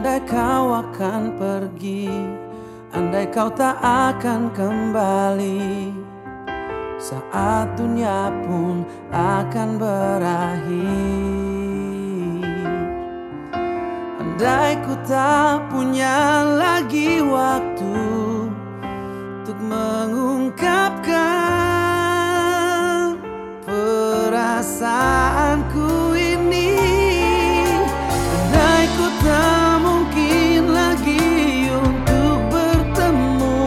Andai kau akan pergi, andai kau tak akan kembali, saat dunia pun akan berakhir. Andai ku tak punya lagi waktu untuk mengungkapkan perasaanku ini, andai ku tak mungkin lagi untuk bertemu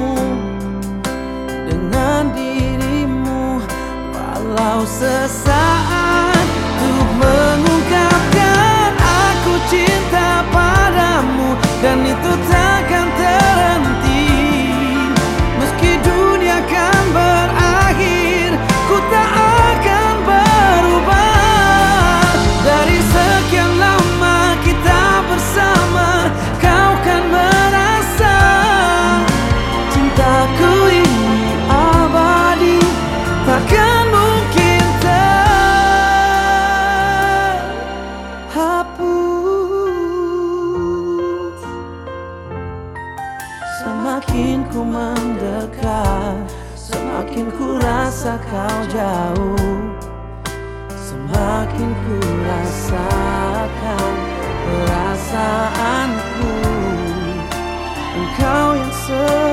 dengan dirimu, walau sesaat untuk mengungkapkan aku cinta padamu, dan itu takkan terhenti. Meski dunia kan berakhir, ku tak akan berubah. Dari sekian lama kita bersama, kau kan merasa cintaku ini abadi, takkan mungkin terhapus. Semakin ku mendekat, semakin ku rasa kau jauh, semakin ku rasakan perasaanku. Engkau yang